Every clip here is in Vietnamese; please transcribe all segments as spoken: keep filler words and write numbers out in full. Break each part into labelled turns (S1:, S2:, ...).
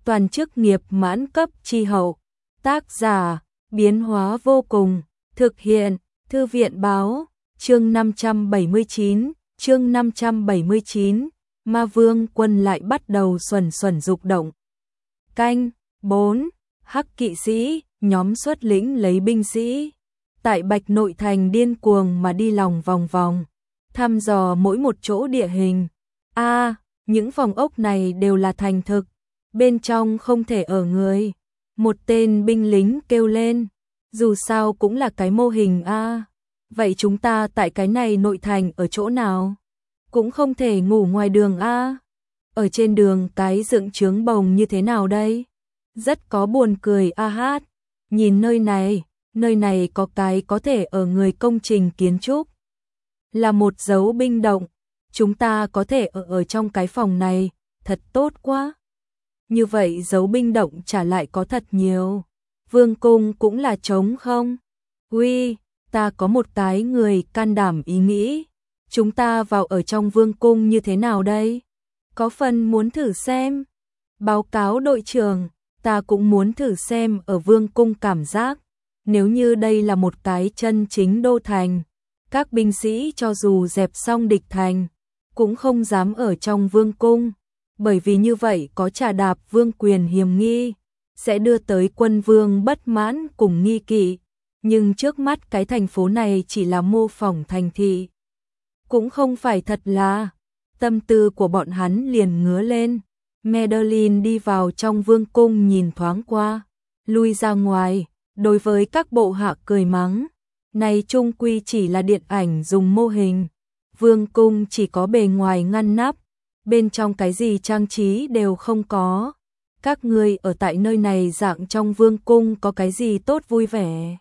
S1: toàn chức nghiệp mãn cấp chi hậu. Tác giả, biến hóa vô cùng, thực hiện, Thư viện báo, chương năm trăm bảy mươi chín, chương năm trăm bảy mươi chín, Ma Vương quân lại bắt đầu xuẩn xuẩn dục động. Canh, bốn, Hắc kỵ sĩ, nhóm xuất lĩnh lấy binh sĩ. Tại Bạch Nội Thành điên cuồng mà đi lòng vòng vòng, thăm dò mỗi một chỗ địa hình. A, à, những phòng ốc này đều là thành thực, bên trong không thể ở người. Một tên binh lính kêu lên, dù sao cũng là cái mô hình a. À. Vậy chúng ta tại cái này nội thành ở chỗ nào? Cũng không thể ngủ ngoài đường a. À. Ở trên đường cái dựng trướng bồng như thế nào đây? Rất có buồn cười a hát. Nhìn nơi này, nơi này có cái có thể ở người công trình kiến trúc. Là một dấu binh động, chúng ta có thể ở ở trong cái phòng này, thật tốt quá. Như vậy dấu binh động trả lại có thật nhiều. Vương cung cũng là trống không? Uy, ta có một cái người can đảm ý nghĩ. Chúng ta vào ở trong vương cung như thế nào đây? Có phần muốn thử xem. Báo cáo đội trưởng, ta cũng muốn thử xem ở vương cung cảm giác. Nếu như đây là một cái chân chính đô thành, các binh sĩ cho dù dẹp xong địch thành, cũng không dám ở trong vương cung. Bởi vì như vậy có trà đạp vương quyền hiềm nghi, sẽ đưa tới quân vương bất mãn cùng nghi kỵ. Nhưng trước mắt cái thành phố này chỉ là mô phỏng thành thị. Cũng không phải thật là, tâm tư của bọn hắn liền ngứa lên. Madeline đi vào trong vương cung nhìn thoáng qua, lui ra ngoài, đối với các bộ hạ cười mắng. Này chung quy chỉ là điện ảnh dùng mô hình. Vương cung chỉ có bề ngoài ngăn nắp, bên trong cái gì trang trí đều không có. Các ngươi ở tại nơi này dạng trong vương cung có cái gì tốt vui vẻ.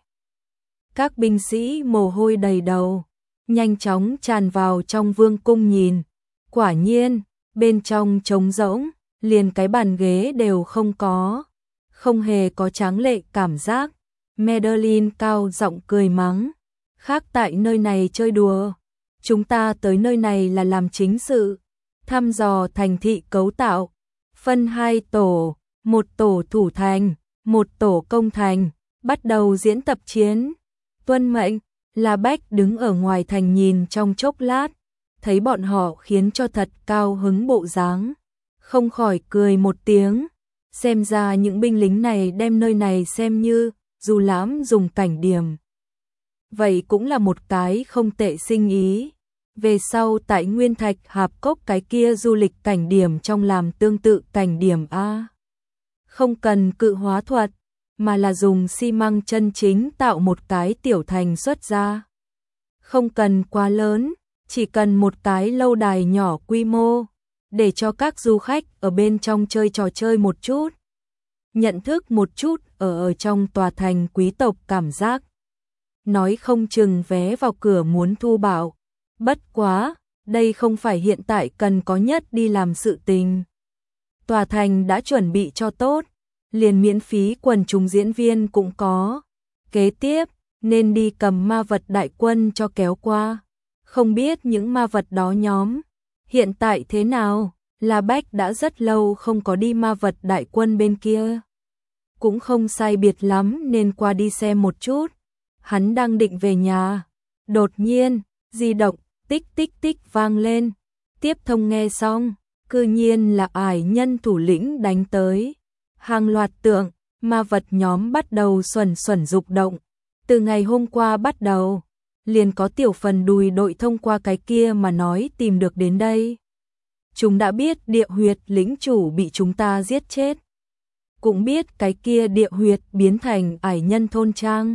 S1: Các binh sĩ mồ hôi đầy đầu, nhanh chóng tràn vào trong vương cung nhìn. Quả nhiên, bên trong trống rỗng, liền cái bàn ghế đều không có. Không hề có tráng lệ cảm giác. Madeline cao giọng cười mắng. Khác tại nơi này chơi đùa. Chúng ta tới nơi này là làm chính sự. Thăm dò thành thị cấu tạo. Phân hai tổ, một tổ thủ thành, một tổ công thành. Bắt đầu diễn tập chiến. Tuân mệnh, La Bách đứng ở ngoài thành nhìn trong chốc lát. Thấy bọn họ khiến cho thật cao hứng bộ dáng. Không khỏi cười một tiếng. Xem ra những binh lính này đem nơi này xem như dù lãm dùng cảnh điểm. Vậy cũng là một cái không tệ sinh ý. Về sau tại Nguyên Thạch Hạp Cốc cái kia du lịch cảnh điểm trong làm tương tự cảnh điểm A. Không cần cự hóa thuật, mà là dùng xi măng chân chính tạo một cái tiểu thành xuất ra. Không cần quá lớn, chỉ cần một cái lâu đài nhỏ quy mô, để cho các du khách ở bên trong chơi trò chơi một chút. Nhận thức một chút ở ở trong tòa thành quý tộc cảm giác. Nói không chừng vé vào cửa muốn thu bảo. Bất quá, đây không phải hiện tại cần có nhất đi làm sự tình. Tòa thành đã chuẩn bị cho tốt, liền miễn phí quần chúng diễn viên cũng có. Kế tiếp, nên đi cầm ma vật đại quân cho kéo qua. Không biết những ma vật đó nhóm hiện tại thế nào? La Bách đã rất lâu không có đi ma vật đại quân bên kia. Cũng không sai biệt lắm nên qua đi xem một chút. Hắn đang định về nhà. Đột nhiên, di động, tích tích tích vang lên. Tiếp thông nghe xong, cư nhiên là ải nhân thủ lĩnh đánh tới. Hàng loạt tượng, ma vật nhóm bắt đầu xuẩn xuẩn dục động. Từ ngày hôm qua bắt đầu, liền có tiểu phần đùi đội thông qua cái kia mà nói tìm được đến đây. Chúng đã biết địa huyệt lĩnh chủ bị chúng ta giết chết. Cũng biết cái kia địa huyệt biến thành ải nhân thôn trang.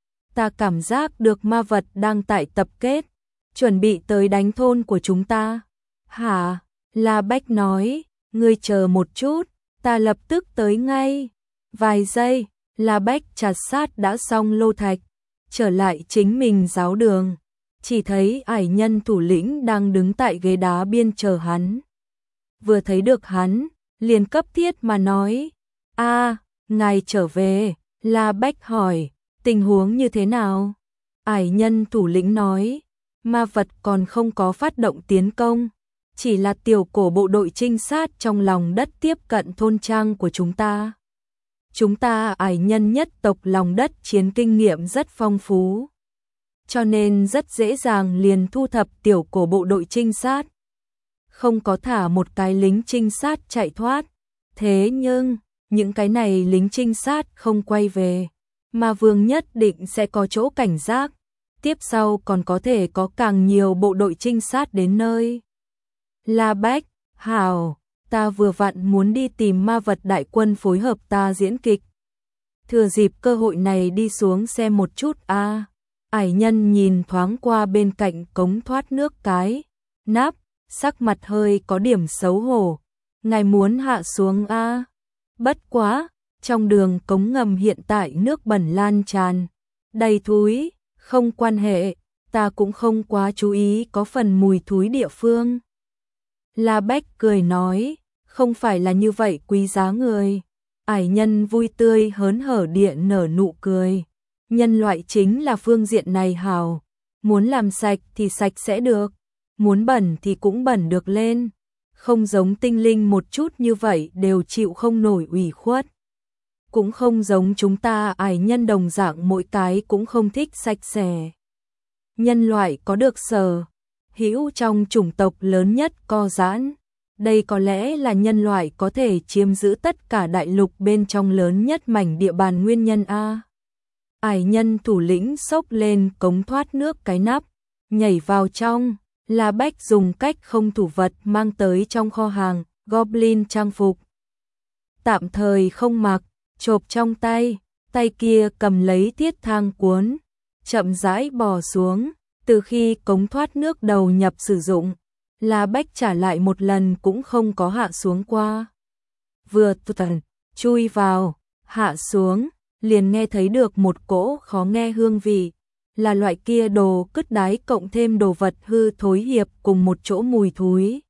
S1: Ta cảm giác được ma vật đang tại tập kết, chuẩn bị tới đánh thôn của chúng ta. Hả? La Bách nói, ngươi chờ một chút, ta lập tức tới ngay. Vài giây, La Bách chặt sát đã xong lô thạch, trở lại chính mình giáo đường. Chỉ thấy ải nhân thủ lĩnh đang đứng tại ghế đá biên chờ hắn. Vừa thấy được hắn, liền cấp thiết mà nói, a, ngài trở về. La Bách hỏi, tình huống như thế nào? Ải nhân thủ lĩnh nói, ma vật còn không có phát động tiến công, chỉ là tiểu cổ bộ đội trinh sát trong lòng đất tiếp cận thôn trang của chúng ta. Chúng ta ải nhân nhất tộc lòng đất chiến kinh nghiệm rất phong phú, cho nên rất dễ dàng liền thu thập tiểu cổ bộ đội trinh sát. Không có thả một cái lính trinh sát chạy thoát. Thế nhưng, những cái này lính trinh sát không quay về, mà Vương nhất định sẽ có chỗ cảnh giác. Tiếp sau còn có thể có càng nhiều bộ đội trinh sát đến nơi. La Bách, hảo, ta vừa vặn muốn đi tìm ma vật đại quân phối hợp ta diễn kịch. Thừa dịp cơ hội này đi xuống xem một chút a. À. Ải nhân nhìn thoáng qua bên cạnh cống thoát nước cái nắp, sắc mặt hơi có điểm xấu hổ. Ngài muốn hạ xuống a? À. Bất quá, trong đường cống ngầm hiện tại nước bẩn lan tràn, đầy thúi, không quan hệ, ta cũng không quá chú ý có phần mùi thúi địa phương. La Bách cười nói, không phải là như vậy quý giá người. Ải nhân vui tươi hớn hở điện nở nụ cười. Nhân loại chính là phương diện này hào. Muốn làm sạch thì sạch sẽ được. Muốn bẩn thì cũng bẩn được lên. Không giống tinh linh một chút như vậy đều chịu không nổi ủy khuất. Cũng không giống chúng ta ải nhân đồng dạng mỗi cái cũng không thích sạch sẽ. Nhân loại có được sở hữu trong chủng tộc lớn nhất co giãn. Đây có lẽ là nhân loại có thể chiếm giữ tất cả đại lục bên trong lớn nhất mảnh địa bàn nguyên nhân a. Ải nhân thủ lĩnh xốc lên cống thoát nước cái nắp, nhảy vào trong. La Bách dùng cách không thủ vật mang tới trong kho hàng, Goblin trang phục. Tạm thời không mặc, chộp trong tay, tay kia cầm lấy thiết thang cuốn, chậm rãi bò xuống. Từ khi cống thoát nước đầu nhập sử dụng, La Bách trả lại một lần cũng không có hạ xuống qua. Vừa tần chui vào, hạ xuống, liền nghe thấy được một cỗ khó nghe hương vị, là loại kia đồ cứt đái cộng thêm đồ vật hư thối hiệp cùng một chỗ mùi thúi.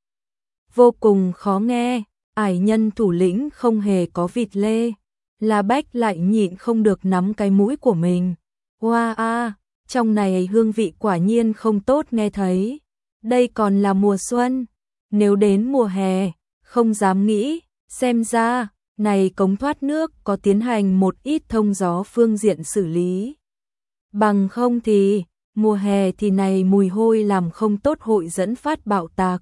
S1: Vô cùng khó nghe, ải nhân thủ lĩnh không hề có vịt lê. La Bách lại nhịn không được nắm cái mũi của mình. Hoa wow, a, trong này hương vị quả nhiên không tốt nghe thấy. Đây còn là mùa xuân, nếu đến mùa hè, không dám nghĩ, xem ra, này cống thoát nước có tiến hành một ít thông gió phương diện xử lý. Bằng không thì, mùa hè thì này mùi hôi làm không tốt hội dẫn phát bạo tạc.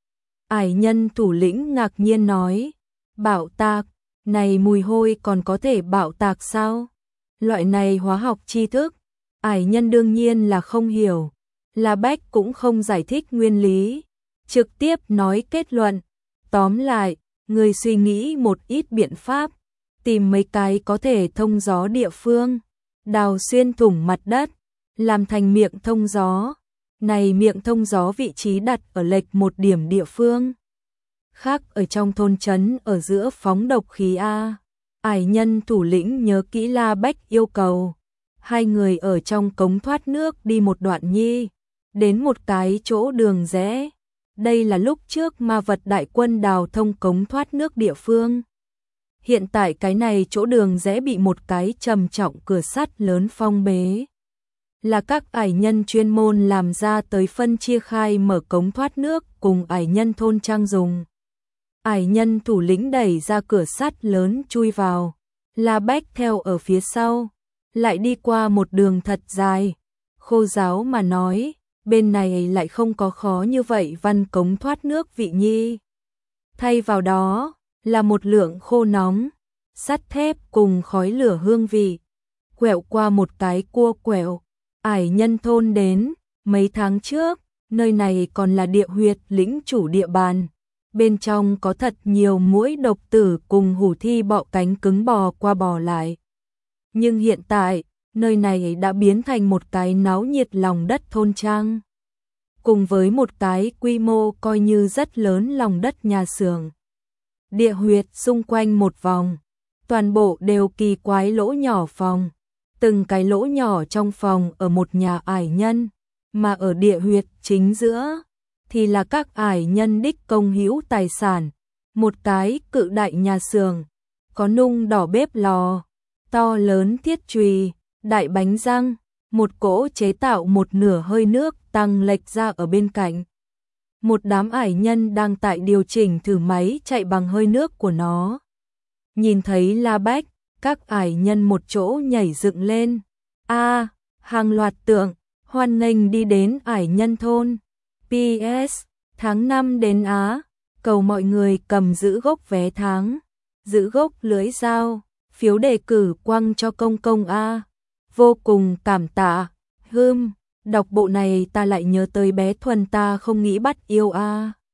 S1: Ải nhân thủ lĩnh ngạc nhiên nói, bạo tạc, này mùi hôi còn có thể bạo tạc sao? Loại này hóa học tri thức, ải nhân đương nhiên là không hiểu. La Bách cũng không giải thích nguyên lý, trực tiếp nói kết luận. Tóm lại, người suy nghĩ một ít biện pháp, tìm mấy cái có thể thông gió địa phương, đào xuyên thủng mặt đất, làm thành miệng thông gió. Này miệng thông gió vị trí đặt ở lệch một điểm địa phương. Khác ở trong thôn trấn ở giữa phóng độc khí A. Ải nhân thủ lĩnh nhớ kỹ La Bách yêu cầu. Hai người ở trong cống thoát nước đi một đoạn nhi, đến một cái chỗ đường rẽ. Đây là lúc trước ma vật đại quân đào thông cống thoát nước địa phương. Hiện tại cái này chỗ đường rẽ bị một cái trầm trọng cửa sắt lớn phong bế. Là các ải nhân chuyên môn làm ra tới phân chia khai mở cống thoát nước cùng ải nhân thôn trang dùng. Ải nhân thủ lĩnh đẩy ra cửa sắt lớn chui vào. La Bách theo ở phía sau, lại đi qua một đường thật dài. Khô giáo mà nói, bên này lại không có khó như vậy văn cống thoát nước vị nhi. Thay vào đó, là một lượng khô nóng, sắt thép cùng khói lửa hương vị. Quẹo qua một cái cua quẹo, ải nhân thôn đến, mấy tháng trước, nơi này còn là địa huyệt lĩnh chủ địa bàn. Bên trong có thật nhiều muỗi độc tử cùng hủ thi bọ cánh cứng bò qua bò lại. Nhưng hiện tại, nơi này đã biến thành một cái náo nhiệt lòng đất thôn trang. Cùng với một cái quy mô coi như rất lớn lòng đất nhà xưởng. Địa huyệt xung quanh một vòng, toàn bộ đều kỳ quái lỗ nhỏ phòng. Từng cái lỗ nhỏ trong phòng ở một nhà ải nhân, mà ở địa huyệt chính giữa thì là các ải nhân đích công hữu tài sản. Một cái cự đại nhà xưởng, có nung đỏ bếp lò, to lớn thiết chùy, đại bánh răng, một cỗ chế tạo một nửa hơi nước tăng lệch ra ở bên cạnh. một đám ải nhân đang tại điều chỉnh thử máy chạy bằng hơi nước của nó. Nhìn thấy La Bách, các ải nhân một chỗ nhảy dựng lên. A, hàng loạt tượng, hoan nghênh đi đến ải nhân thôn. pê ét, tháng năm đến Á, cầu mọi người cầm giữ gốc vé tháng, giữ gốc lưỡi dao, phiếu đề cử quăng cho công công A. Vô cùng cảm tạ. Hưm, đọc bộ này ta lại nhớ tới bé Thuần ta không nghĩ bắt yêu A.